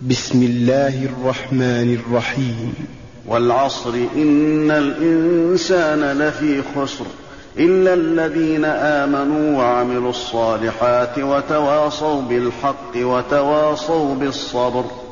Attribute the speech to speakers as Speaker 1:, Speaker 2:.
Speaker 1: بسم الله الرحمن الرحيم.
Speaker 2: والعصر إن الإنسان لفي خسر إلا الذين آمنوا وعملوا الصالحات وتواصوا بالحق وتواصوا بالصبر.